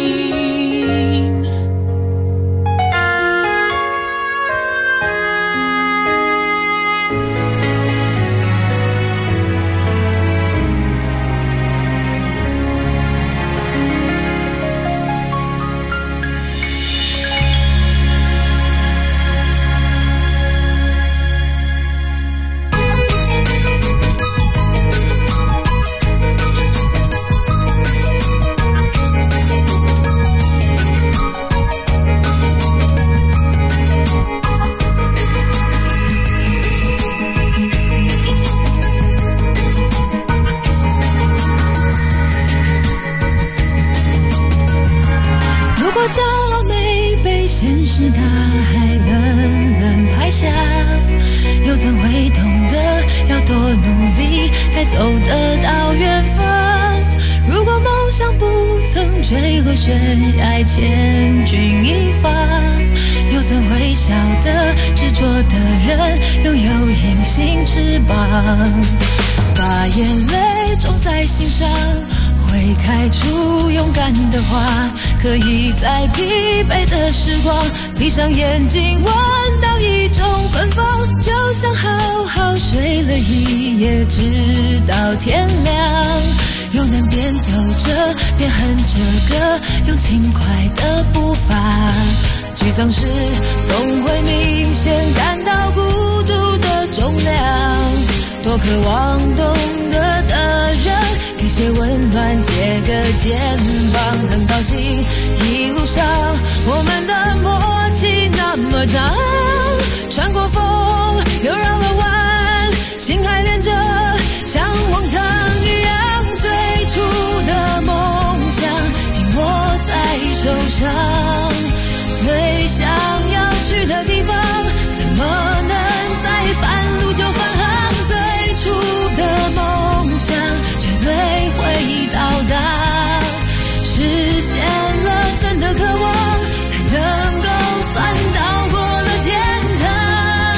Speaker 21: 把眼泪种在心上，会开出勇敢的花，可以在疲惫的时光闭上眼睛闻到一种芬芳，就像好好睡了一夜直到天亮，又能边走着边哼着歌，用轻快的步伐，沮丧时总会明显感到孤独的重量，多渴望懂得的人给些温暖，借个肩膀，很高兴一路上我们的默契那么长，穿过风又绕了弯，心还连着像往常一样，最初的梦想紧握在手上，最想要去的地方怎么能在半路就返航，最初的梦想绝对会到达，实现了真的渴望，才能够算到过了天堂。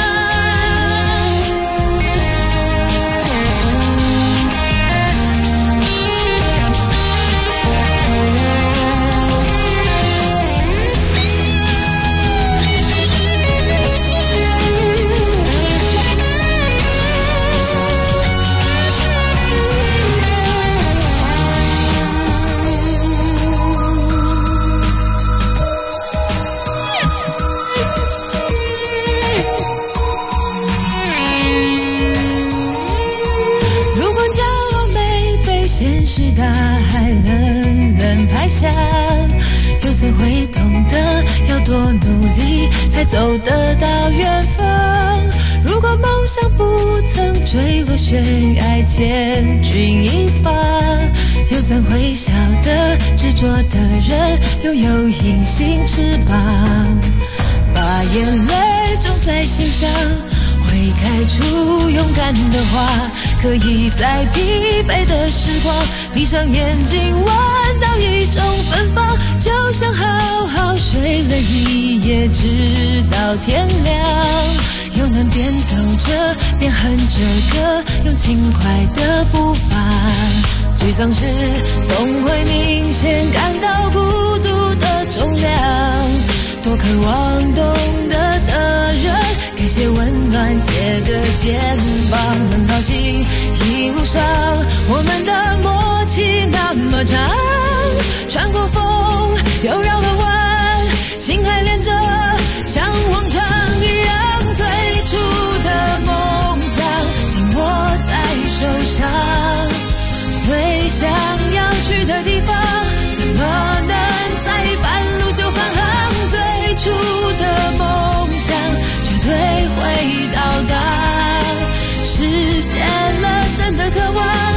Speaker 21: 大海冷冷拍下，又怎会懂得要多努力才走得到远方，如果梦想不曾坠落悬崖千钧一发，又怎会晓得执着的人拥有隐形翅膀，把眼泪种在心上，会开出勇敢的花，可以在疲惫的时光闭上眼睛闻到一种芬芳，就像好好睡了一夜直到天亮，又能边走着边哼着歌，用轻快的步伐，沮丧时总会明显感到孤独的重量，多渴望懂得的人给些温暖，借个肩膀，很高兴一路上我们的默契那么长，穿过风又绕了弯，心还连着像往常一样，最初的梦想紧握在手上，最想要去的地方怎么能在半路就返航，最初的梦想绝对会到达，实现了真的渴望，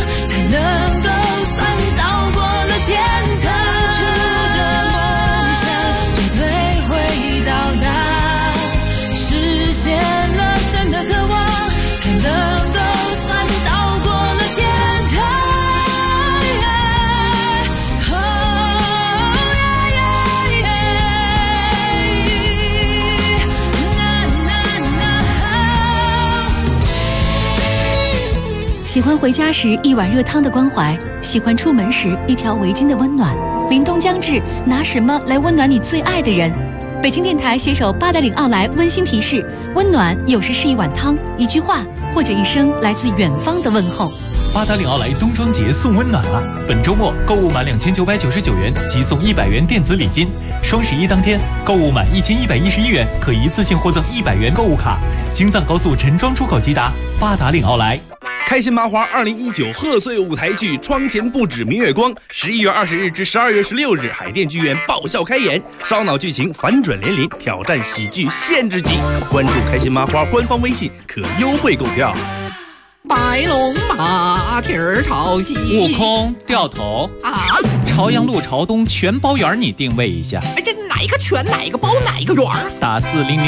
Speaker 8: 喜欢回家时一碗热汤的关怀，喜欢出门时一条围巾的温暖。凛冬将至，拿什么来温暖你最爱的人？北京电台携手八达岭奥莱温馨提示：温暖有时是一碗汤、一句话，或者一声来自远方的问候。
Speaker 14: 八达岭奥莱冬装节送温暖了，本周末购物满2999元即送100元电子礼金。双11当天购物满1111元可一次性获赠100元购物卡。京藏高速陈庄出口即达，八达岭奥莱。
Speaker 10: 开心麻花2019贺岁舞台剧《窗前不止明月光》11月20日至12月16日海淀剧院爆笑开演，烧脑剧情反转连连，挑战喜剧限制级。关注开心麻花官方微信可优惠购票。
Speaker 22: 白龙马蹄儿朝西，
Speaker 14: 悟空掉头
Speaker 22: 啊！
Speaker 14: 朝阳路朝东全包圆，你定位一下。
Speaker 22: 哎，这哪一个全哪一个包哪一个圆？
Speaker 14: 打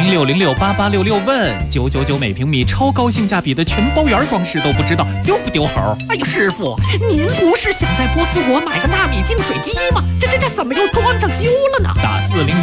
Speaker 14: 400668866问999每平米，超高性价比的全包圆装饰都不知道丢不丢猴？
Speaker 22: 哎呀，师傅，您不是想在波斯国买个纳米净水机吗？这怎么又装上修了呢？
Speaker 14: 打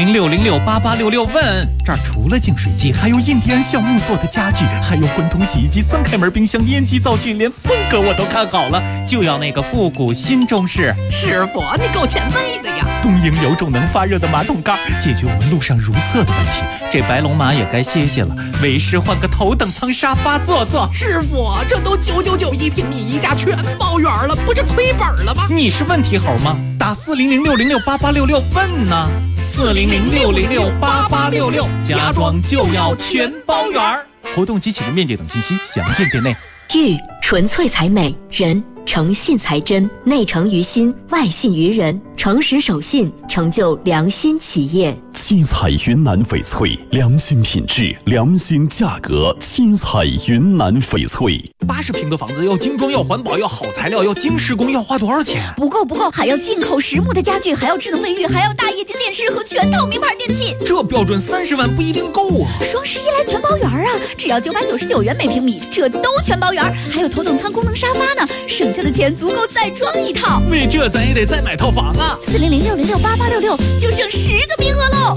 Speaker 14: 400668866问，这儿除了净水机，还有印第安橡木做的家具，还有滚筒洗衣机、3开门冰箱、烟机灶具，连风格我都看好了，就要那个复古新中式。
Speaker 22: 师傅，你够前卫的呀！
Speaker 14: 东营有种能发热的马桶盖，解决我们路上如厕的问题。这白龙马也该歇歇了，为师换个头等舱沙发坐坐。
Speaker 22: 师傅，这都999一平米，一家全包圆了，不是亏本了吗？
Speaker 14: 你是问题猴吗？打400668866问呢。400668866，家装就要全包圆。活动及起步面积等信息详见店内。
Speaker 23: 玉纯粹才美，人诚信才真，内诚于心，外信于人，诚实守信，成就良心企业。
Speaker 24: 七彩云南翡翠，良心品质，良心价格。七彩云南翡翠
Speaker 14: ，80平的房子要精装，要环保，要好材料，要精施工，要花多少钱？
Speaker 15: 不够，还要进口实木的家具，还要智能卫浴，还要大液晶电视和全套名牌电器。
Speaker 14: 这标准30万不一定够啊！
Speaker 15: 双11来全包圆啊，只要999元每平米，这都全包圆，还有头等舱功能沙发呢，省下的钱足够再装一套。
Speaker 14: 为这咱也得再买套房啊
Speaker 15: ！400668866就剩10个名额喽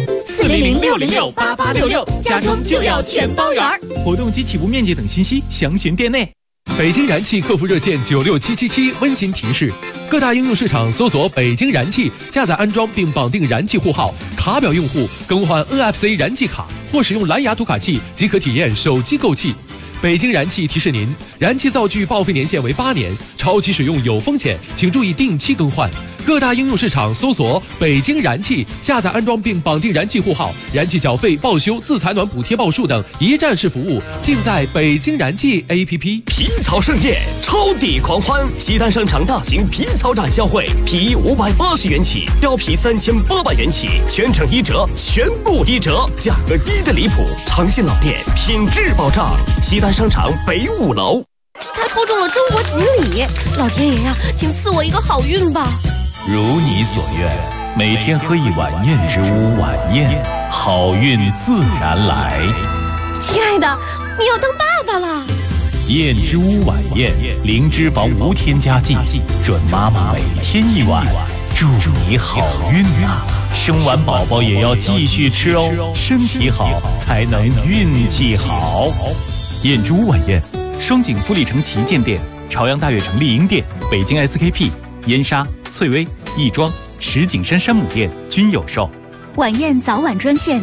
Speaker 15: ！400668866，家装就要全包圆。
Speaker 14: 活动及起步面积等信息详询店内。
Speaker 25: 北京燃气客服热线96777温馨提示：各大应用市场搜索北京燃气，下载安装并绑定燃气户号，卡表用户更换 NFC 燃气卡或使用蓝牙读卡器即可体验手机购气。北京燃气提示您，燃气灶具报废年限为8年，超期使用有风险，请注意定期更换。各大应用市场搜索北京燃气，下载安装并绑定燃气户号，燃气缴费、报修、自采暖补贴报数等一站式服务尽在北京燃气 APP。
Speaker 2: 皮草盛宴，超抵狂欢！西单商场大型皮草展销会，皮衣580元起，貂皮3800元起，全程1折，全部1折，价格低得离谱，诚信老店，品质保障。西单商场北5楼。
Speaker 15: 他抽中了中国锦鲤，老天爷呀，请赐我一个好运吧！
Speaker 14: 如你所愿，每天喝一碗燕之屋晚宴，好运自然来。
Speaker 15: 亲爱的，你要当爸爸了。
Speaker 14: 燕之屋晚宴，零脂肪无添加剂，准妈妈每天1碗，祝你好运啊！生完宝宝也要继续吃哦，身体好才能运气好。燕之屋晚宴，双井富力城旗舰店、朝阳大悦城丽婴店、北京 SKP、燕莎、翠微、亦庄、石景山山姆店均有售。
Speaker 15: 晚宴早晚专线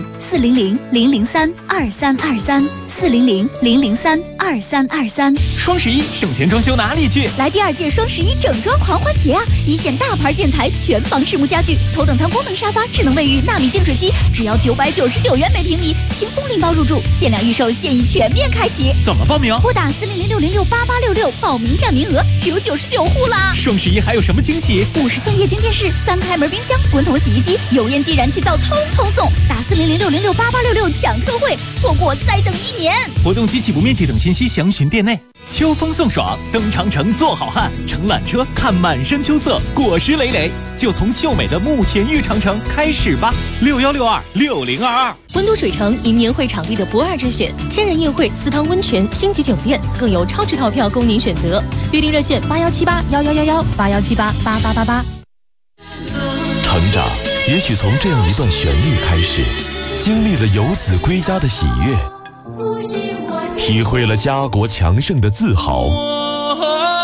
Speaker 15: 400-003-2323，400-003-2323。
Speaker 14: 双11省钱装修哪里去？
Speaker 15: 来第2届双11整装狂欢节啊！一线大牌建材，全房实木家具，头等舱功能沙发，智能卫浴，纳米净水机，只要999元每平米，轻松拎包入住，限量预售，现已全面开启。
Speaker 14: 怎么报名？
Speaker 15: 拨打400668866报名占名额只有99户啦！
Speaker 14: 双11还有什么惊喜
Speaker 15: ？50寸液晶电视，3开门冰箱，滚筒洗衣机，油烟机、燃气灶通通送。打400668866抢特惠，错过再等1年。
Speaker 14: 活动及起步面积等信息详询店内。秋风送爽，登长城做好汉，乘缆车看满山秋色，果实累累，就从秀美的慕田峪长城开始吧。61626022。
Speaker 26: 温都水城迎年会场地的不二之选，千人宴会、私汤温泉、星级酒店，更有超值套票供您选择。预订热线81781111，8178888888。
Speaker 19: 成长也许从这样一段旋律开始，经历了游子归家的喜悦，体会了家国强盛的自豪。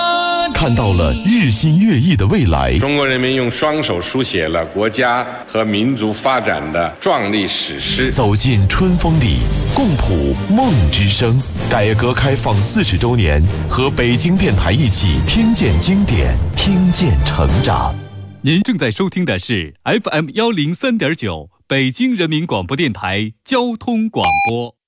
Speaker 19: 看到了日新月异的未来。
Speaker 5: 中国人民用双手书写了国家和民族发展的壮丽史诗。
Speaker 19: 走进春风里，共谱梦之声。改革开放40周年，和北京电台一起听见经典，听见成长。
Speaker 7: 您正在收听的是 FM103.9北京人民广播电台交通广播。